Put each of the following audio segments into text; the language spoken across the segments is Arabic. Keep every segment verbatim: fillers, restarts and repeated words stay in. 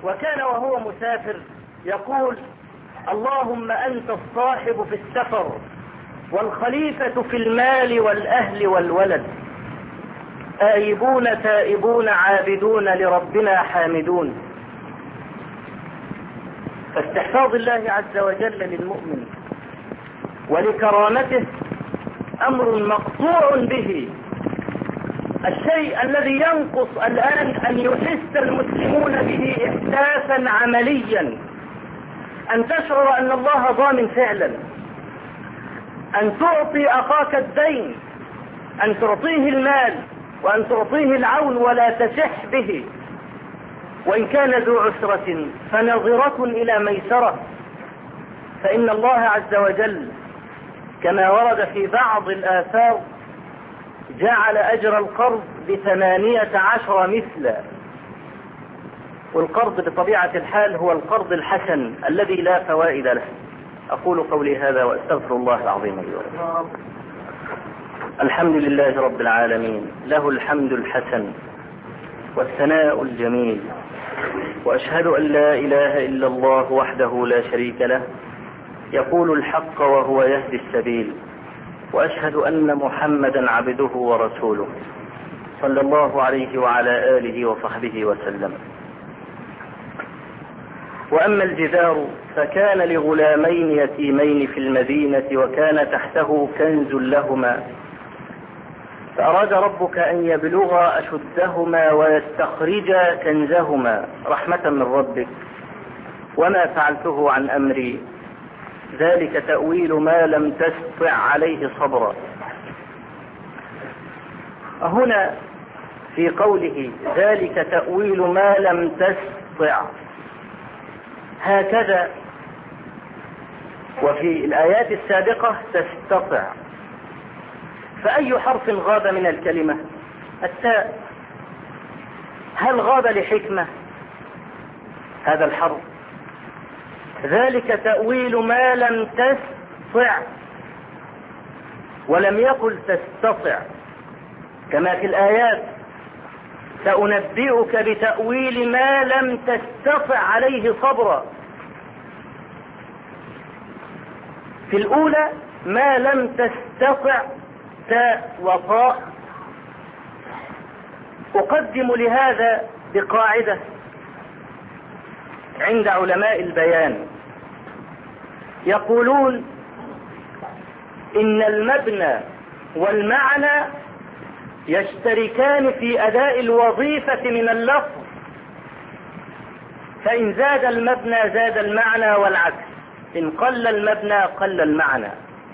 وكان وهو مسافر يقول: اللهم أنت الصاحب في السفر والخليفة في المال والأهل والولد، آيبون تائبون عابدون لربنا حامدون. فاستحفاظ الله عز وجل للمؤمن ولكرامته أمر مقطوع به. الشيء الذي ينقص الآن أن يحس المسلمون به إحساسا عمليا، أن تشعر أن الله ضامن فعلا، أن تعطي أخاك الدين، أن تعطيه المال وأن تعطيه العون ولا تشح به، وإن كان ذو عسرة فنظرة إلى ميسرة، فإن الله عز وجل كما ورد في بعض الآثار جعل أجر القرض بثمانية عشر مثلا. والقرض بطبيعة الحال هو القرض الحسن الذي لا فوائد له. أقول قولي هذا وأستغفر الله العظيم لي ولكم. الحمد لله رب العالمين، له الحمد الحسن والثناء الجميل، وأشهد أن لا إله إلا الله وحده لا شريك له يقول الحق وهو يهدي السبيل، وأشهد أن محمدا عبده ورسوله صلى الله عليه وعلى آله وصحبه وسلم. وأما الجدار فكان لغلامين يتيمين في المدينة وكان تحته كنز لهما، فأراد ربك أن يبلغا أشدهما ويستخرجا كنزهما رحمة من ربك وما فعلته عن أمري ذلك تأويل ما لم تستطع عليه صبرا. هنا في قوله ذلك تأويل ما لم تستطع هكذا، وفي الآيات السابقة تستطع، فأي حرف غاب من الكلمة؟ التاء. هل غاب لحكمة هذا الحرف؟ ذلك تأويل ما لم تستطع، ولم يقل تستطع كما في الآيات سأنبئك بتأويل ما لم تستطع عليه صبرا. في الأولى ما لم تستطع تاء وطاء. أقدم لهذا بقاعدة عند علماء البيان، يقولون إن المبنى والمعنى يشتركان في أداء الوظيفة من اللفظ، فإن زاد المبنى زاد المعنى والعكس، إن قل المبنى قل المعنى.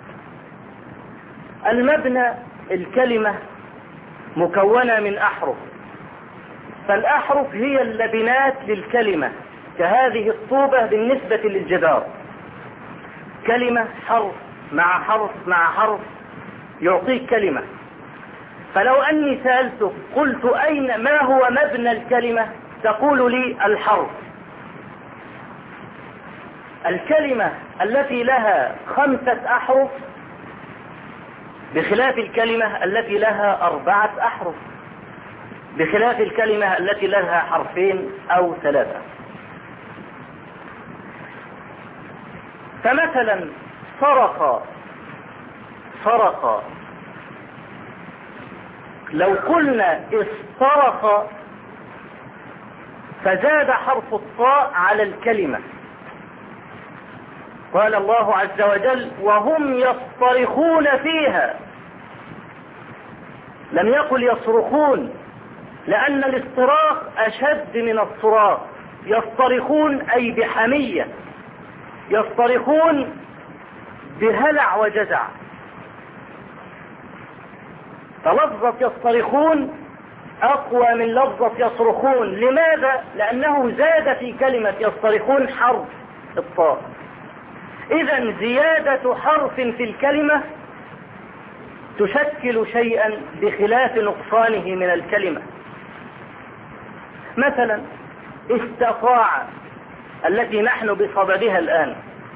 المبنى الكلمة مكونة من أحرف، فالأحرف هي اللبنات للكلمة، كهذه الطوبة بالنسبة للجدار، كلمة حرف مع حرف مع حرف يعطيك كلمة. فلو أني سألتك قلت أين ما هو مبنى الكلمة تقول لي الحرف. الكلمة التي لها خمسة أحرف بخلاف الكلمة التي لها أربعة أحرف، بخلاف الكلمة التي لها حرفين أو ثلاثة. فمثلا سرق سرق، لو قلنا استرق فزاد حرف الطاء على الكلمة. قال الله عز وجل وهم يصطرخون فيها، لم يقل يصرخون، لأن الاصطراخ أشد من الصراخ. يصطرخون أي بحمية، يصطرخون بهلع وجزع. فلفظة يصطرخون أقوى من لفظة يصرخون. لماذا؟ لأنه زاد في كلمة يصطرخون حرف الطاء. إذن زيادة حرف في الكلمة تشكل شيئا بخلاف نقصانه من الكلمة. مثلا استطاع التي نحن بصددها الآن،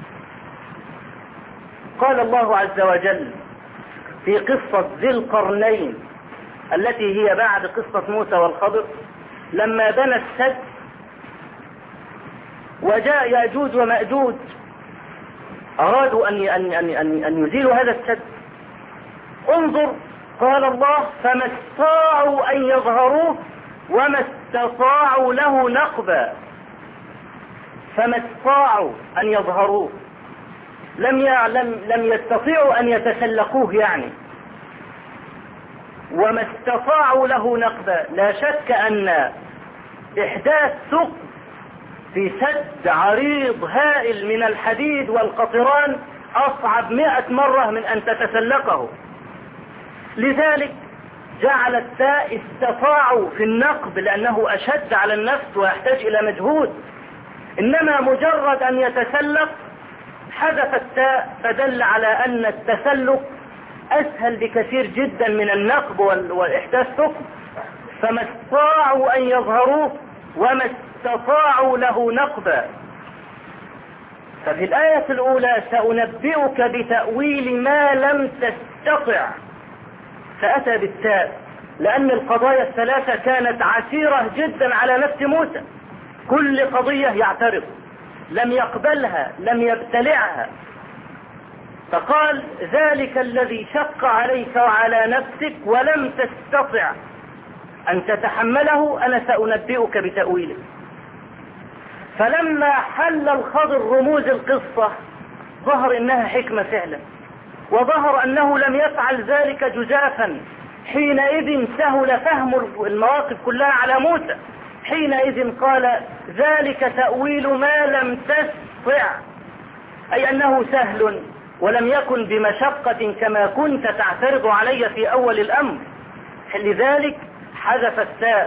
قال الله عز وجل في قصة ذي القرنين التي هي بعد قصة موسى والخضر، لما بنى السد وجاء يأجوج ومأجوج أرادوا أن أن أن أن يزيلوا هذا السد. انظر قال الله فما استطاعوا أن يظهروه وما استطاعوا له نقبا. فما استطاعوا أن يظهروه، لم لم لم يستطيعوا أن يتسلقوه يعني. وما استطاعوا له نقبا، لا شك أن إحداث ثقب في سد عريض هائل من الحديد والقطران أصعب مئة مرة من أن تتسلقه. لذلك جعل التاء استطاعوا في النقب لأنه أشد على النفس ويحتاج إلى مجهود، إنما مجرد أن يتسلق حذف التاء فدل على أن التسلق أسهل بكثير جدا من النقب والإحداث ثقب. فما استطاعوا أن يظهروه وما استطاعوا له نقبا. ففي الآية الأولى سأنبئك بتأويل ما لم تستطع، فأتى بالتاء لأن القضايا الثلاثة كانت عسيرة جدا على نفس موسى، كل قضية يعترض، لم يقبلها لم يبتلعها، فقال ذلك الذي شق عليك وعلى نفسك ولم تستطع أن تتحمله أنا سأنبئك بتأويله. فلما حل الخضر رموز القصة ظهر إنها حكمة فعلا، وظهر أنه لم يفعل ذلك جزافا. حينئذ سهل فهم المواقف كلها على موسى، حينئذ قال ذلك تأويل ما لم تستطع، أي أنه سهل ولم يكن بمشقة كما كنت تعترض علي في أول الأمر. لذلك حذف التاء.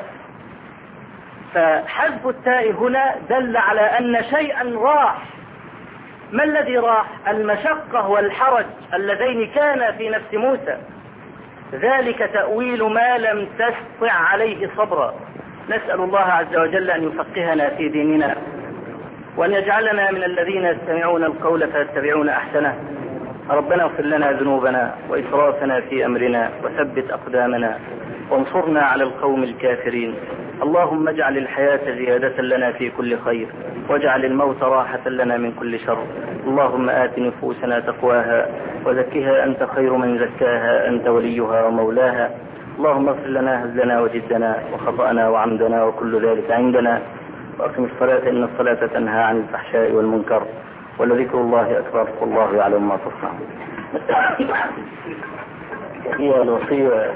فحذف التاء هنا دل على أن شيئا راح. ما الذي راح؟ المشقة والحرج اللذين كانا في نفس موسى. ذلك تأويل ما لم تستطع عليه صبرا. نسأل الله عز وجل أن يفقهنا في ديننا، وأن يجعلنا من الذين يستمعون القول فيتبعون أحسنه. ربنا اغفر لنا ذنوبنا وإسرافنا في أمرنا وثبت أقدامنا وانصرنا على القوم الكافرين. اللهم اجعل الحياة زيادة لنا في كل خير، واجعل الموت راحة لنا من كل شر. اللهم آت نفوسنا تقواها وزكها أنت خير من زكاها، أنت وليها ومولاها. اللهم اغفر لنا هزلنا وجدنا وخطأنا وعمدنا وكل ذلك عندنا، وأقم الصلاة إن الصلاة تنهى عن الفحشاء والمنكر، ولذكر الله أكبر والله يعلم ما تصنعون. هي الوصية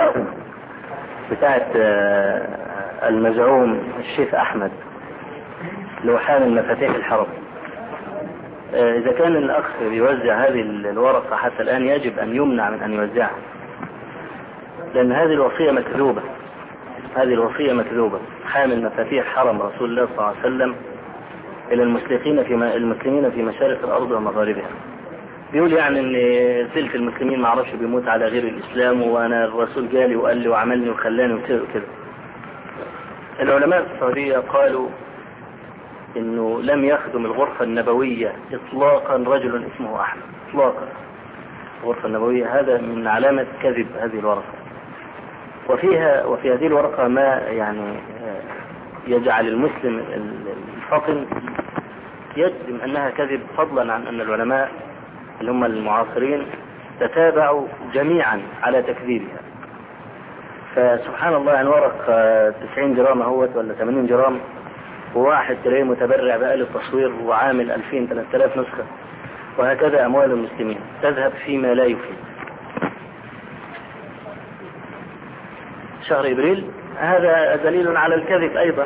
بتاعت المزعوم الشيخ أحمد اللي هو حامل مفاتيح الحرم. إذا كان الأخ يوزع هذه الورقة حتى الآن يجب أن يمنع من أن يوزعها، لأن هذه الوصية مكذوبة. هذه الوصية مكذوبة. حامل مفاتيح حرم رسول الله صلى الله عليه وسلم إلى المسلمين في المسلمين في مشارق الأرض ومغاربها. بيقول يعني ان سلك المسلمين ما عرفش بيموت على غير الإسلام، وانا الرسول جالي وقال لي وعملني وخلاني وكده. العلماء في السعودية قالوا انه لم يخدم الغرفة النبوية اطلاقا رجل اسمه احمد اطلاقا. الغرفة النبوية هذا من علامة كذب هذه الورقة، وفيها وفي هذه الورقة ما يعني يجعل المسلم الفطن يجزم انها كذب، فضلا عن ان العلماء اللي هم المعاصرين تتابعوا جميعا على تكذيبها. فسبحان الله، يعني ورق تسعين جرام اهوت ولا ثمانين جرام، وواحد تلاقيه متبرع بآلة تصوير وعامل ألفين ثلاثة آلاف نسخة، وهكذا أموال المسلمين تذهب فيما لا يفيد. شهر إبريل هذا دليل على الكذب أيضا.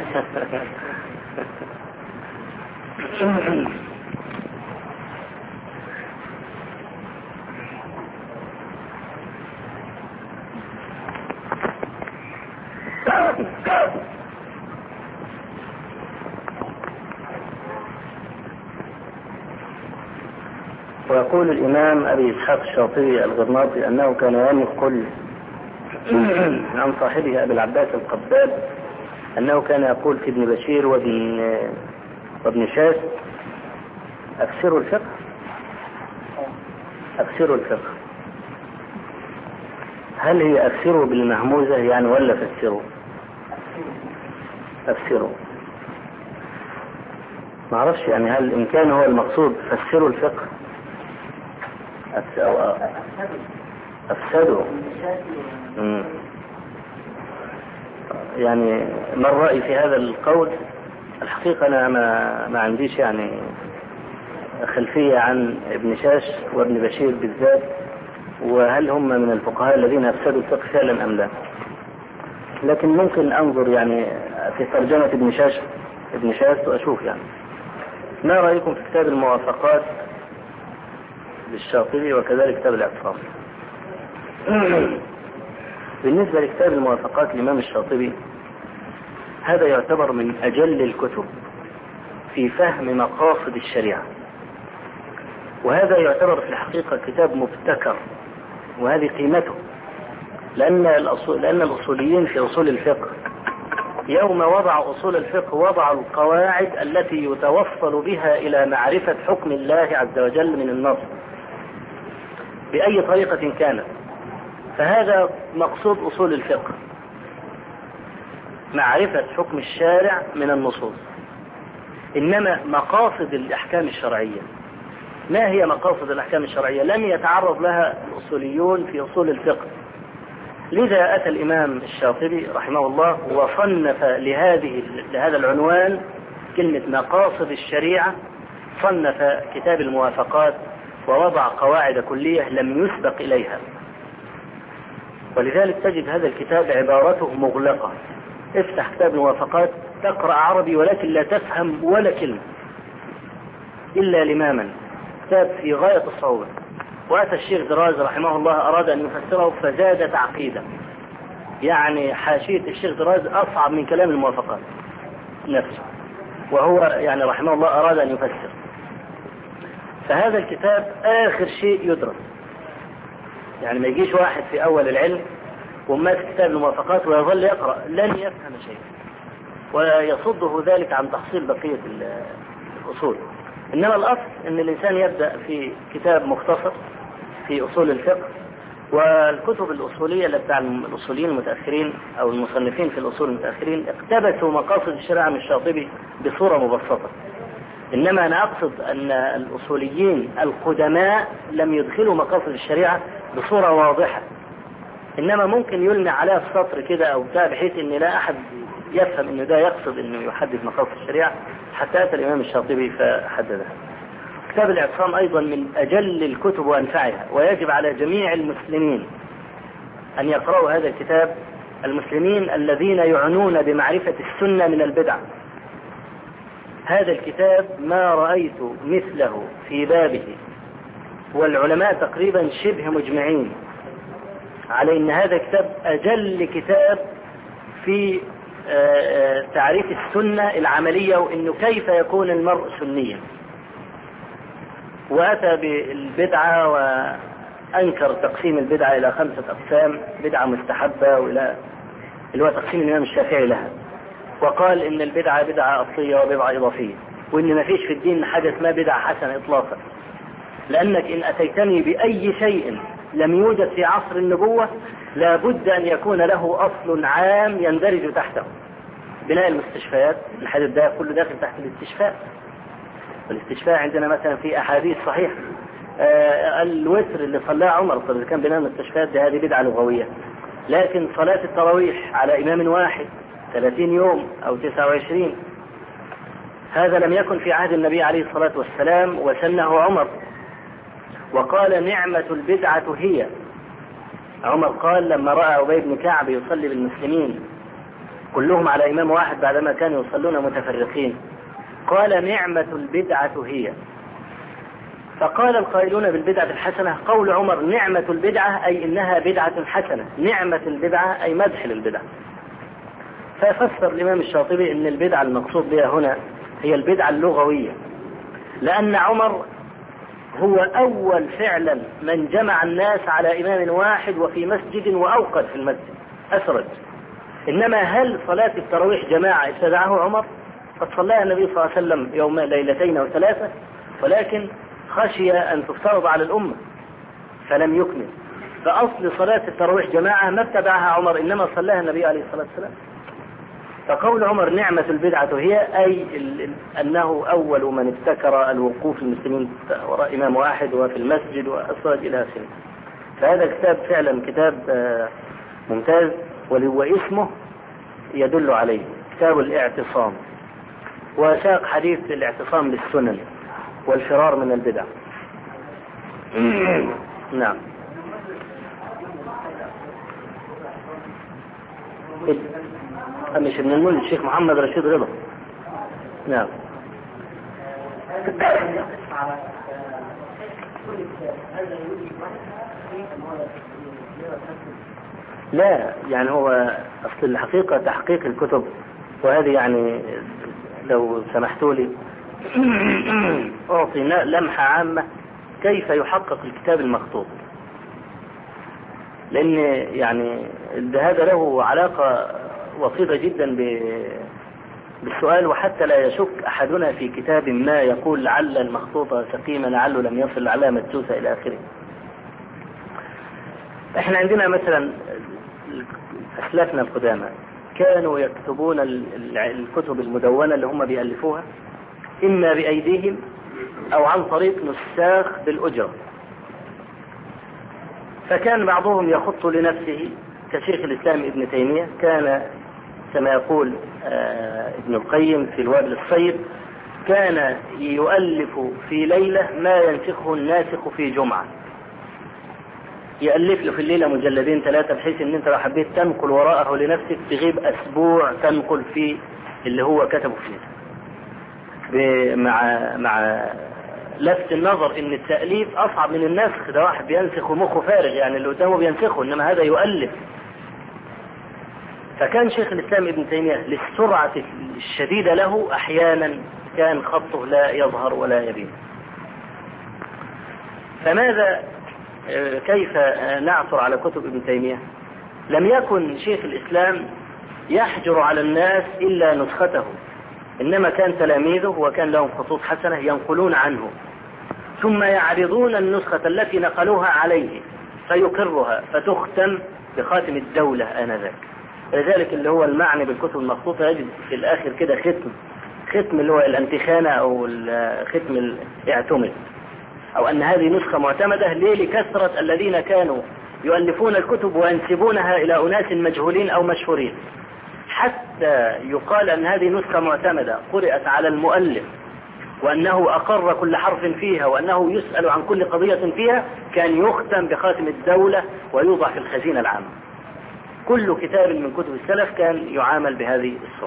ويقول الإمام أبي إسحاق الشاطبي الغرناطي أنه كان ينقل عن صاحبه أبي العباس القباب أنه كان يقول في ابن بشير وابن وابن شاس أكثروا الفقه أكثروا الفقه. هل هي أكثروا بالمهموزة يعني ولا فسروا؟ أكثروا. ما اعرفش يعني هل إن كان هو المقصود فسروا الفقه أفسدوا. مم. يعني ما الرأي في هذا القول؟ الحقيقة أنا ما, ما عنديش يعني خلفية عن ابن شاش وابن بشير بالذات، وهل هم من الفقهاء الذين أفسدوا الفقه فعلا أم لا، لكن ممكن أنظر يعني في ترجمة ابن شاش ابن شاش وأشوف يعني. ما رأيكم في كتاب الموافقات للشاطبي وكذلك كتاب الاعتصام؟ بالنسبة لكتاب الموافقات للإمام الشاطبي، هذا يعتبر من أجل الكتب في فهم مقاصد الشريعة، وهذا يعتبر في الحقيقة كتاب مبتكر، وهذه قيمته، لأن الأصول لأن الأصوليين في أصول الفقه يوم وضع أصول الفقه وضعوا القواعد التي يتوصل بها إلى معرفة حكم الله عز وجل من النص بأي طريقة كانت. فهذا مقصود أصول الفقه، معرفة حكم الشارع من النصوص. إنما مقاصد الأحكام الشرعية، ما هي مقاصد الأحكام الشرعية؟ لم يتعرض لها الأصوليون في أصول الفقه. لذا أتى الإمام الشاطبي رحمه الله وصنف لهذه لهذا العنوان كلمة مقاصد الشريعة، صنف كتاب الموافقات ووضع قواعد كلية لم يسبق إليها. ولذلك تجد هذا الكتاب عبارته مغلقة، افتح كتاب الموافقات تقرأ عربي ولكن لا تفهم ولا كلمة إلا لماما، كتاب في غاية الصعوبة. وأتى الشيخ دراز رحمه الله أراد أن يفسره فزاد تعقيدا، يعني حاشية الشيخ دراز أصعب من كلام الموافقات نفسه، وهو يعني رحمه الله أراد أن يفسر. فهذا الكتاب آخر شيء يدرس، يعني ما يجيش واحد في أول العلم وماسك كتاب الموافقات ويظل يقرأ لن يفهم شيء، ويصده ذلك عن تحصيل بقية الأصول. إنما الأصل أن الإنسان يبدأ في كتاب مختصر في أصول الفقه، والكتب الأصولية اللي بتاع الأصوليين المتأخرين أو المصنفين في الأصول المتأخرين اقتبسوا مقاصد الشريعة من الشاطبي بصورة مبسطة. إنما أنا أقصد أن الأصوليين القدماء لم يدخلوا مقاصد الشريعة بصورة واضحة، إنما ممكن يلمع عليها في سطر كده أو بتاع بحيث أن لا أحد يفهم أنه ده يقصد أنه يحدد مقاصد الشريعة، حتى أتى الإمام الشاطبي فحددها. كتاب الاعتصام أيضا من أجل الكتب وأنفعها، ويجب على جميع المسلمين أن يقرأوا هذا الكتاب، المسلمين الذين يعنون بمعرفة السنة من البدع. هذا الكتاب ما رأيت مثله في بابه، والعلماء تقريبا شبه مجمعين على أن هذا كتاب أجل كتاب في تعريف السنة العملية، وأنه كيف يكون المرء سنيا. وأتى بالبدعة وأنكر تقسيم البدعة إلى خمسة أقسام، بدعة مستحبة وإلى اللي هو تقسيم الإمام الشافعي لها، وقال إن البدعة بدعة أصلية وبدعة إضافية، وإن ما فيش في الدين حاجة ما بدعة حسنة إطلاقا، لأنك إن أتيتني بأي شيء لم يوجد في عصر النبوة لابد أن يكون له أصل عام يندرج تحته. بناء المستشفيات، الحديث ده كله داخل تحت الاستشفاء. والاستشفاء عندنا مثلا في أحاديث صحيح، آه الوتر اللي صلاه عمر اللي كان بناء المستشفيات ده هذه بدعة لغوية، لكن صلاة التراويح على إمام واحد ثلاثين يوم أو تسعة وعشرين هذا لم يكن في عهد النبي عليه الصلاة والسلام، وسنه عمر وقال نعمة البدعة هي. عمر قال لما رأى أبي بن كعب يصلي بالمسلمين كلهم على إمام واحد بعدما كانوا يصلون متفرقين، قال نعمة البدعة هي. فقال القائلون بالبدعة الحسنة قول عمر نعمة البدعة أي إنها بدعة حسنة، نعمة البدعة أي مدح للبدعة. ففسر الإمام الشاطبي أن البدعة المقصود بها هنا هي البدعة اللغوية، لأن عمر هو أول فعلا من جمع الناس على إمام واحد وفي مسجد وأوقد في المسجد أسرج. إنما هل صلاة التراويح جماعة ابتدعه عمر؟ قد صلىها النبي صلى الله عليه وسلم يوم ليلتين أو ثلاثة، ولكن خشي أن تفترض على الأمة فلم يكمل. فأصل صلاة التراويح جماعة ما ابتدعها عمر، إنما صلىها النبي عليه الصلاة والسلام. فقول عمر نعمة البدعة هي أي أنه أول من ابتكر الوقوف المسلمين وراء إمام واحد وفي المسجد والصلاة إلى آخره. فهذا كتاب فعلا كتاب ممتاز، واسمه يدل عليه، كتاب الاعتصام، وساق حديث الاعتصام بالسنن والفرار من البدع. نعم. مش ابن الملك الشيخ محمد رشيد رضا. نعم. لا يعني هو أصل الحقيقة تحقيق الكتب، وهذه يعني لو سمحتوا لي أعطي لمحة عامة كيف يحقق الكتاب المخطوط، لأن يعني هذا له علاقة وطيدة جدا بالسؤال، وحتى لا يشك أحدنا في كتاب ما يقول لعل المخطوطة سقيمة، لعله لم يصل لعلها مدسوسة إلى آخره. احنا عندنا مثلا أسلافنا القدامى كانوا يكتبون الكتب المدونة اللي هم بيألفوها إما بأيديهم أو عن طريق نساخ بالأجرة. فكان بعضهم يخط لنفسه كشيخ الإسلام ابن تيمية، كان كما يقول ابن القيم في الوابل الصيب كان يؤلف في ليلة ما ينسخه الناسخ في جمعة، يألف له في الليلة مجلدين ثلاثة، بحيث ان انت لو حبيت تنقل وراءه لنفسك تغيب اسبوع تنقل في اللي هو كتبه فيه، مع مع لفت النظر ان التأليف اصعب من النسخ. ده واحد بينسخ ومخه فارغ، يعني اللي قدامه بينسخه، انما هذا يؤلف. فكان شيخ الإسلام ابن تيمية للسرعة الشديدة له أحيانا كان خطه لا يظهر ولا يبين. فماذا كيف نعثر على كتب ابن تيمية؟ لم يكن شيخ الإسلام يحجر على الناس إلا نسخته، إنما كان تلاميذه وكان لهم خطوط حسنة ينقلون عنه، ثم يعرضون النسخة التي نقلوها عليه فيقرها فتختم بخاتم الدولة آنذاك. لذلك اللي هو المعني بالكتب المخطوطة يجد في الآخر كده ختم، ختم اللي هو الانتخانة أو ختم الاعتمد، أو أن هذه نسخة معتمدة. ليه؟ لكثرة الذين كانوا يؤلفون الكتب وينسبونها إلى أناس مجهولين أو مشهورين، حتى يقال أن هذه نسخة معتمدة قرأت على المؤلف وأنه أقر كل حرف فيها وأنه يسأل عن كل قضية فيها، كان يختم بخاتم الدولة ويوضع في الخزينة العامة. كل كتاب من كتب السلف كان يعامل بهذه الصورة.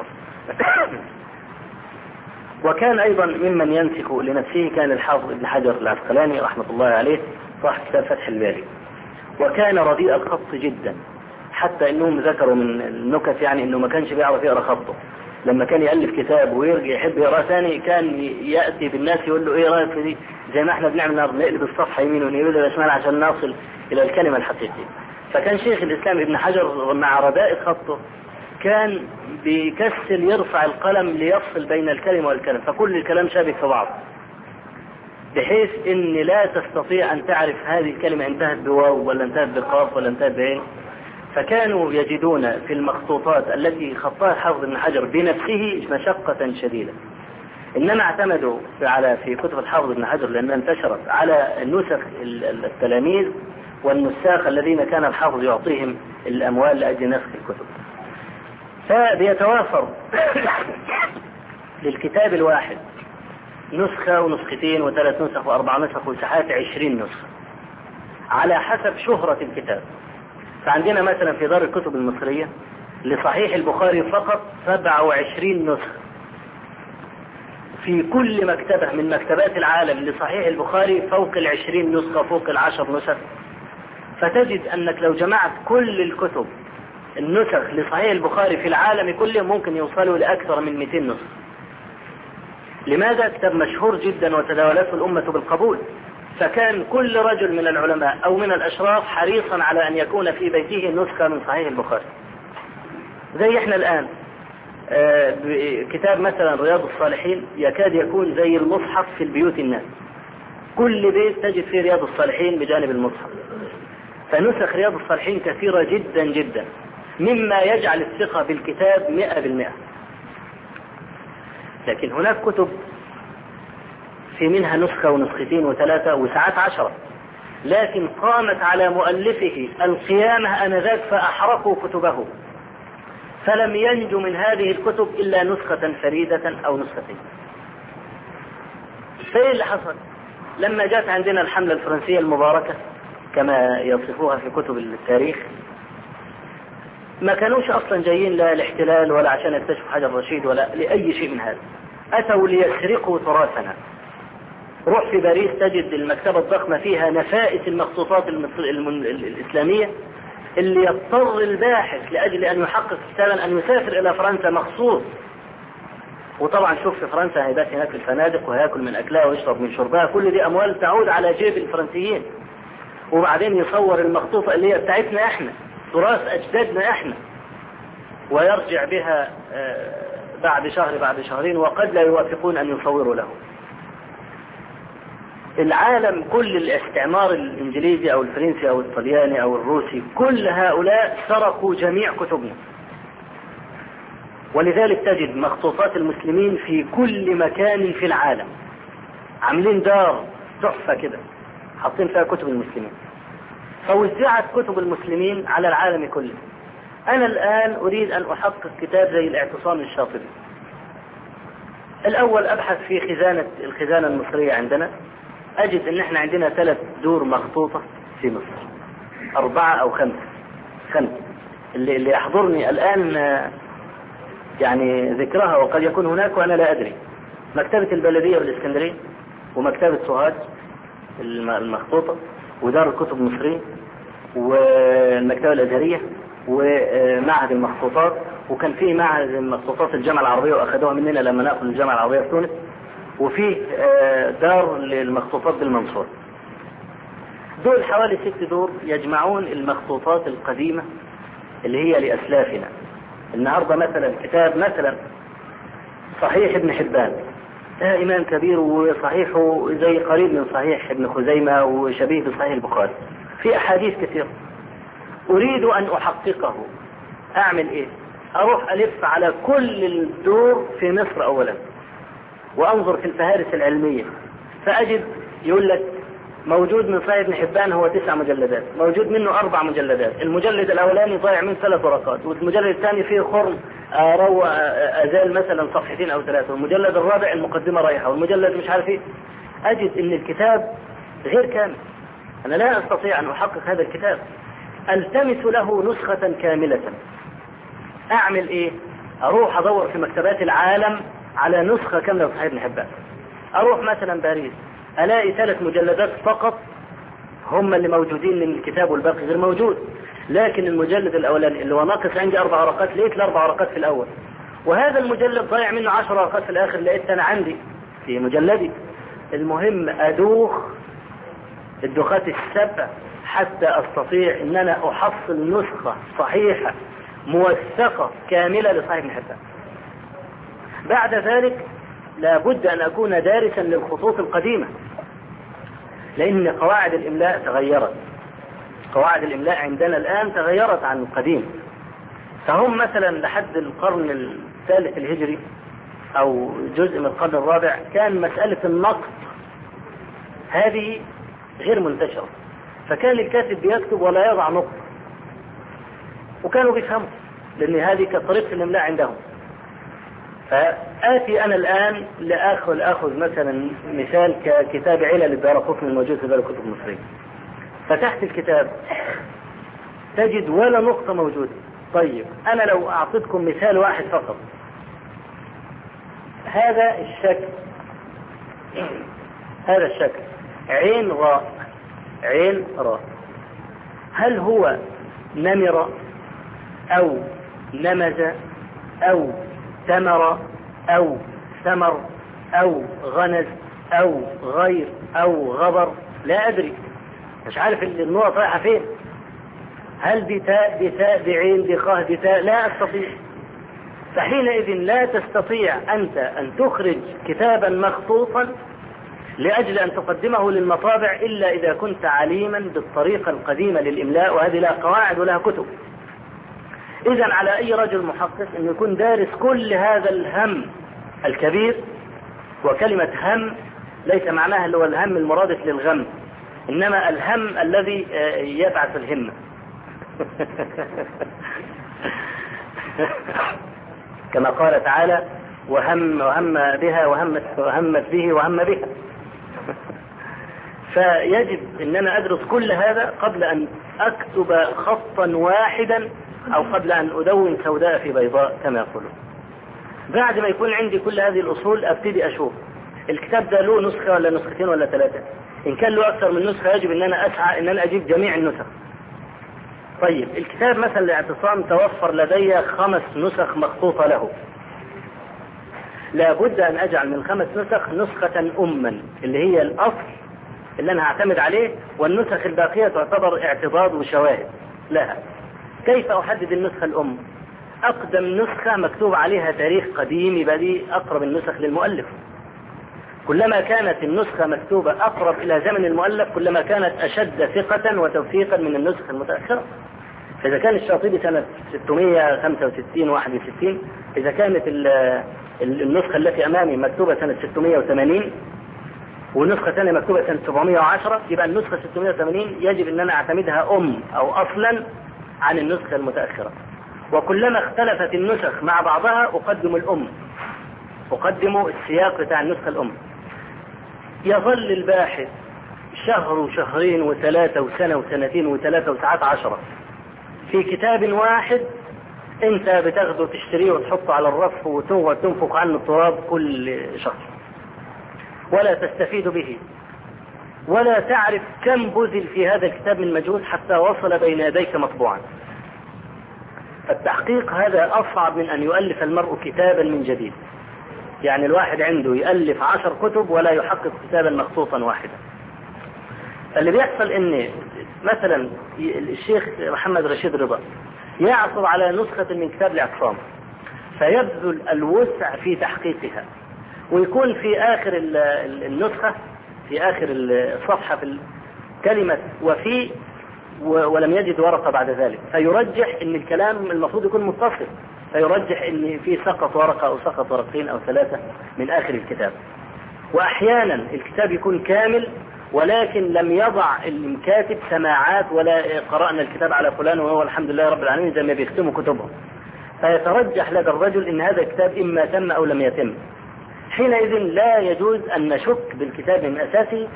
وكان أيضا ممن ينسخ لنفسه كان الحافظ ابن حجر العسقلاني رحمة الله عليه صاحب كتاب فتح الباري، وكان رديء الخط جدا، حتى انهم ذكروا من النكت يعني انه ما كانش بيعرف يقرأ خطه. لما كان يألف كتاب ويرجع يحب يقرأ ثاني كان يأتي بالناس يقول له ايه رأيك في دي، زي ما احنا بنعمل نقلب الصفحة يمين ونقلب شمال عشان نصل الى الكلمة الحقيقية. فكان شيخ الإسلام ابن حجر مع رداء خطه كان بيكسل يرفع القلم ليفصل بين الكلمة والكلمة، فكل الكلام شابك في بعض، بحيث ان لا تستطيع ان تعرف هذه الكلمة انتهت بواو ولا انتهت بقاف ولا انتهت بعين. فكانوا يجدون في المخطوطات التي خطاها حافظ ابن حجر بنفسه مشقة شديدة، انما اعتمدوا على في كتب الحافظ ابن حجر لانها انتشرت على نسخ التلاميذ والنساخ الذين كان الحافظ يعطيهم الاموال لاجل نسخ الكتب. فبيتوافر للكتاب الواحد نسخة ونسختين وثلاث نسخ واربع نسخ وساعات عشرين نسخة على حسب شهرة الكتاب. فعندنا مثلا في دار الكتب المصرية لصحيح البخاري فقط سبعة وعشرين نسخة، في كل مكتبة من مكتبات العالم لصحيح البخاري فوق العشرين نسخة، فوق العشر نسخ. فتجد أنك لو جمعت كل الكتب النسخ لصحيح البخاري في العالم كله ممكن يوصلوا لأكثر من مئتين نسخة. لماذا؟ كتاب مشهور جدا وتداولته الأمة بالقبول، فكان كل رجل من العلماء أو من الأشراف حريصا على أن يكون في بيته نسخة من صحيح البخاري. زي إحنا الآن آه كتاب مثلا رياض الصالحين يكاد يكون زي المصحف في البيوت الناس، كل بيت تجد فيه رياض الصالحين بجانب المصحف. فنسخ رياض الصالحين كثيرة جدا جدا، مما يجعل الثقة بالكتاب مئة بالمئة. لكن هناك كتب في منها نسخة ونسختين وثلاثة وساعات عشرة، لكن قامت على مؤلفه القيامة آنذاك فأحرقوا كتبه، فلم ينجو من هذه الكتب إلا نسخة فريدة أو نسختين. فإيه اللي حصل؟ لما جاءت عندنا الحملة الفرنسية المباركة كما يصفوها في كتب التاريخ، ما كانوش أصلا جايين لا الاحتلال ولا عشان يكتشفوا حجر رشيد ولا لأي شيء من هذا، أتوا ليسرقوا تراثنا. روح في باريس تجد المكتبة الضخمة فيها نفائس المخطوطات الإسلامية اللي يضطر الباحث لأجل أن يحقق كتابا أن يسافر إلى فرنسا مخصوص. وطبعا شوف في فرنسا هيبات هناك في الفنادق وهياكل من أكلها ويشرب من شربها، كل دي أموال تعود على جيب الفرنسيين. وبعدين يصور المخطوطة اللي هي بتاعتنا احنا، تراث أجدادنا احنا، ويرجع بها بعد شهر بعد شهرين وقد لا يوافقون أن يصوروا له. العالم كل الاستعمار الإنجليزي أو الفرنسي أو الطلياني أو الروسي كل هؤلاء سرقوا جميع كتبنا، ولذلك تجد مخطوطات المسلمين في كل مكان في العالم، عاملين دار تحفة كده حاطين فيها كتب المسلمين، فوزعت كتب المسلمين على العالم كله. أنا الآن أريد أن أحقق كتاب زي الاعتصام الشاطبي. الأول أبحث في خزانة الخزانة المصرية عندنا، أجد أن احنا عندنا ثلاث دور مخطوطة في مصر، أربعة أو خمسة خمسة اللي, اللي يحضرني الآن يعني ذكرها، وقد يكون هناك وأنا لا أدري. مكتبة البلدية بالإسكندرية، ومكتبة سوهاج المخطوطة، ودار الكتب المصرية، والمكتبة الأزهرية، ومعهد المخطوطات، وكان في معهد المخطوطات الجامعة العربية وأخذوها مننا لما نأخذ الجامعة العربية في تونس، وفي دار للمخطوطات بالمنصورة. دول حوالي ست دور يجمعون المخطوطات القديمة اللي هي لأسلافنا. النهاردة مثلا كتاب مثلا صحيح ابن حبان، ده إمام كبير وصحيحه زي قريب من صحيح ابن خزيمة وشبيه بصحيح البخاري، في أحاديث كثيرة. أريد أن أحققه، أعمل إيه؟ أروح ألف على كل الدور في مصر أولا، وأنظر في الفهارس العلمية، فأجد يقول لك موجود من صحيح ابن حبان هو تسع مجلدات، موجود منه أربع مجلدات، المجلد الأولاني ضايع من ثلاث ورقات، والمجلد الثاني فيه خرم روى أزال مثلا صفحتين أو ثلاثة، والمجلد الرابع المقدمة رايحة، والمجلد مش عارف إيه. أجد إن الكتاب غير كامل، أنا لا أستطيع أن أحقق هذا الكتاب، ألتمس له نسخة كاملة. أعمل إيه؟ أروح أدور في مكتبات العالم على نسخة كاملة صحيح ابن حبان. أروح مثلا باريس ألاقي ثلاث مجلدات فقط هم اللي موجودين من الكتاب والباقي غير موجود، لكن المجلد الأولاني اللي هو ناقص عندي أربع ورقات لقيت الأربع ورقات في الأول، وهذا المجلد ضايع منه عشر ورقات في الآخر لقيت أنا عندي في مجلدي. المهم أدوخ الدخات السبع حتى أستطيع أن أنا أحصل نسخة صحيحة موثقة كاملة لصحيح ابن حبان. بعد ذلك لابد أن أكون دارسا للخطوط القديمة، لأن قواعد الإملاء تغيرت، قواعد الإملاء عندنا الآن تغيرت عن القديم. فهم مثلا لحد القرن الثالث الهجري أو جزء من القرن الرابع كان مسألة النقط هذه غير منتشرة، فكان الكاتب بيكتب ولا يضع نقط، وكانوا بيفهموا لأن هذه كطريقة الإملاء عندهم. فآتي أنا الآن لأخذ أخذ مثلا مثال ككتاب علل الدارقطني الموجود في دار الكتب المصرية، فتحت الكتاب تجد ولا نقطة موجودة. طيب أنا لو أعطيتكم مثال واحد فقط، هذا الشكل هذا الشكل عين راء عين راء، هل هو نمر أو نمز أو ثمر أو ثمر أو غنز أو غير أو غبر؟ لا أدري، مش عارف النقط رايحة فين، هل دي تاء دي تاء دي عين دي خاء دي تاء؟ لا أستطيع. فحينئذ لا تستطيع أنت أن تخرج كتابا مخطوطا لأجل أن تقدمه للمطابع إلا إذا كنت عليما بالطريقة القديمة للإملاء، وهذه لها قواعد ولها كتب. إذن على أي رجل محقق أن يكون دارس كل هذا الهم الكبير. وكلمة هم ليس معناها اللي هو الهم المرادف للغم، إنما الهم الذي يبعث الهمة. كما قال تعالى وهم وهم بها وهمت وهمت به وهم بها. فيجب ان انا ادرس كل هذا قبل ان اكتب خطا واحدا او قبل ان ادون سوداء في بيضاء كما يقولون. بعد ما يكون عندي كل هذه الاصول ابتدي اشوف الكتاب ده له نسخة ولا نسختين ولا ثلاثة. ان كان له اكثر من نسخة يجب ان انا اسعى ان انا اجيب جميع النسخ. طيب الكتاب مثلا الاعتصام توفر لدي خمس نسخ مخطوطة له، لابد ان اجعل من خمس نسخ نسخة اما اللي هي الاصل اللي انا هعتمد عليه، والنسخ الباقية تعتبر اعتضاد وشواهد لها. كيف احدد النسخة الام؟ اقدم نسخة مكتوب عليها تاريخ قديم يبقى دي اقرب النسخ للمؤلف. كلما كانت النسخة مكتوبة اقرب الى زمن المؤلف كلما كانت اشد ثقة وتوثيقا من النسخة المتأخرة. فاذا كان الشاطبي سنة ستمائة وخمسة وستين واحد وستين، اذا كانت النسخة التي امامي مكتوبة سنة ستمائة وثمانين والنسخة الثانية مكتوبة سنة سبعمائة وعشرة، يبقى النسخة ستمائة وثمانين يجب ان انا اعتمدها ام او اصلا عن النسخة المتأخرة. وكلما اختلفت النسخ مع بعضها اقدم الام، اقدم السياق بتاع النسخة الام. يظل الباحث شهر وشهرين وثلاثة وسنة وسنتين وثلاثة وساعات عشرة في كتاب واحد انت بتاخده تشتريه وتحطه على الرف وتنفق عنه التراب كل شهر، ولا تستفيد به ولا تعرف كم بذل في هذا الكتاب من مجهود حتى وصل بين يديك مطبوعا. التحقيق هذا أصعب من أن يؤلف المرء كتابا من جديد. يعني الواحد عنده يؤلف عشر كتب ولا يحقق كتابا مخصوصا واحدا. اللي بيحصل ان مثلا الشيخ محمد رشيد رضا يعثر على نسخة من كتاب الاعتصام فيبذل الوسع في تحقيقها، ويكون في آخر النسخة في آخر الصفحة في كلمة وفي ولم يجد ورقة بعد ذلك، فيرجح ان الكلام المفروض يكون متصل، فيرجح ان في سقط ورقة او سقط ورقتين او ثلاثة من آخر الكتاب. واحيانا الكتاب يكون كامل ولكن لم يضع الكاتب سماعات ولا قرأنا الكتاب على فلان وهو الحمد لله رب العالمين زي ما بيختموا كتبهم، فيترجح لدى الرجل ان هذا الكتاب اما تم او لم يتم. حينئذ لا يجوز ان نشك بالكتاب من اساسه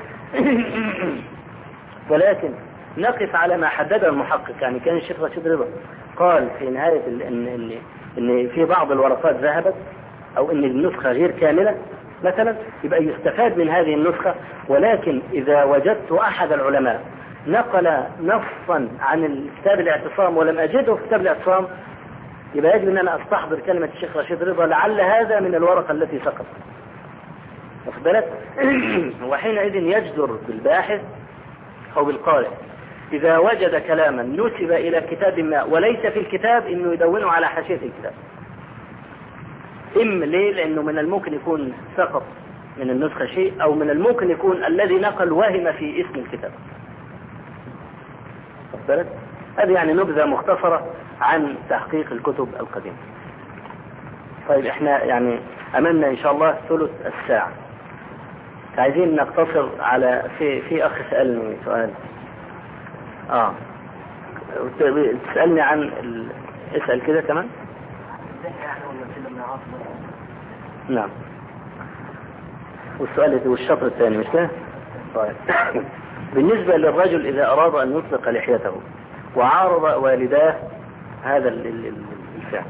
ولكن نقف على ما حدده المحقق. يعني كان الشيخ رشيد رضا قال في نهاية ان, إن, إن في بعض الورقات ذهبت او ان النسخة غير كاملة مثلا، يبقى يستفاد من هذه النسخة. ولكن إذا وجدت أحد العلماء نقل نصا عن الكتاب الاعتصام ولم أجده في كتاب الاعتصام يبقى يجب أن أنا أستحضر كلمة الشيخ رشيد رضا لعل هذا من الورقة التي سقط. واخد بالك؟ وحينئذ يجدر بالباحث أو بالقارئ إذا وجد كلاما نسب إلى كتاب ما وليس في الكتاب إنه يدونه على حاشية الكتاب. إما ليه؟ لأنه من الممكن يكون سقط من النسخة شيء، أو من الممكن يكون الذي نقل وهم في اسم الكتاب. هذه يعني نبذة مختصرة عن تحقيق الكتب القديمة. طيب احنا يعني أمامنا إن شاء الله ثلث الساعة، عايزين نقتصر على في في أخ سألني سؤال آه تسألني عن ال... اسأل كده كمان. نعم. والسؤال والشطر الثاني مش كده؟ طيب. بالنسبة للرجل إذا أراد أن يطلق لحيته وعارض والداه هذا الفعل،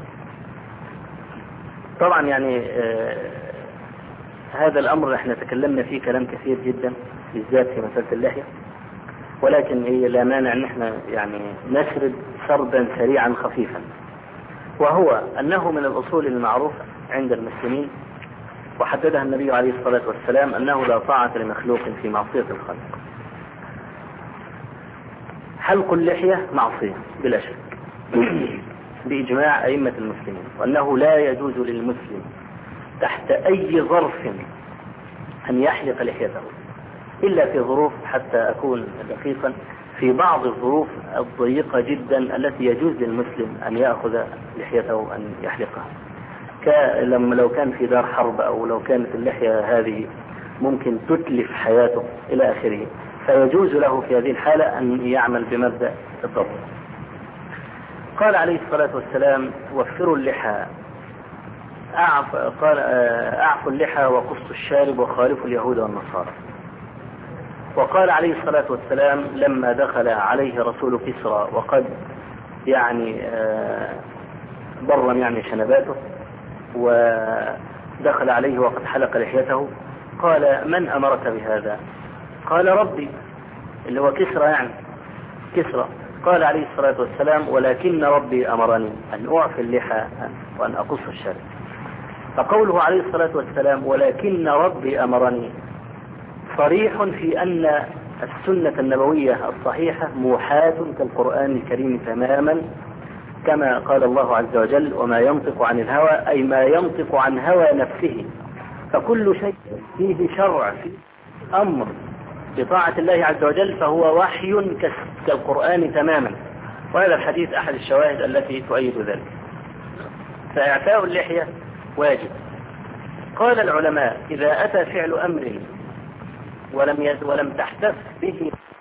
طبعا يعني آه هذا الأمر احنا تكلمنا فيه كلام كثير جدا بالذات في مسألة اللحية، ولكن هي لا مانع ان احنا يعني نسرد سردا سريعا خفيفا. وهو أنه من الأصول المعروفة عند المسلمين وحددها النبي عليه الصلاة والسلام أنه لا طاعة لمخلوق في معصية الخالق. حلق اللحية معصية بلا شك بإجماع أئمة المسلمين، وأنه لا يجوز للمسلم تحت أي ظرف أن يحلق لحيته إلا في ظروف، حتى أكون دقيقا، في بعض الظروف الضيقة جدا التي يجوز للمسلم أن يأخذ لحيته أن يحلقها. لما لو كان في دار حرب أو لو كانت اللحية هذه ممكن تتلف حياته إلى آخره، فيجوز له في هذه الحالة أن يعمل بمبدأ الضبط. قال عليه الصلاة والسلام: وفروا اللحى، أعف قال أعفوا اللحى وقصوا الشارب وخالفوا اليهود والنصارى. وقال عليه الصلاة والسلام لما دخل عليه رسول كسرى وقد يعني برم يعني شنباته، ودخل عليه وقد حلق لحيته، قال: من أمرك بهذا؟ قال: ربي، اللي هو كسرى يعني كسرى. قال عليه الصلاة والسلام: ولكن ربي أمرني أن أعفي اللحى وأن أقص الشارب. فقوله عليه الصلاة والسلام ولكن ربي أمرني صريح في أن السنة النبوية الصحيحة موحاة كالقرآن الكريم تماما، كما قال الله عز وجل: وما ينطق عن الهوى، أي ما ينطق عن هوى نفسه. فكل شيء فيه شرع، فيه أمر بطاعة الله عز وجل، فهو وحي كالقرآن تماما. وهذا الحديث أحد الشواهد التي تؤيد ذلك. فإعفاء اللحية واجب. قال العلماء: إذا أتى فعل أمر ولم ولم تحتف به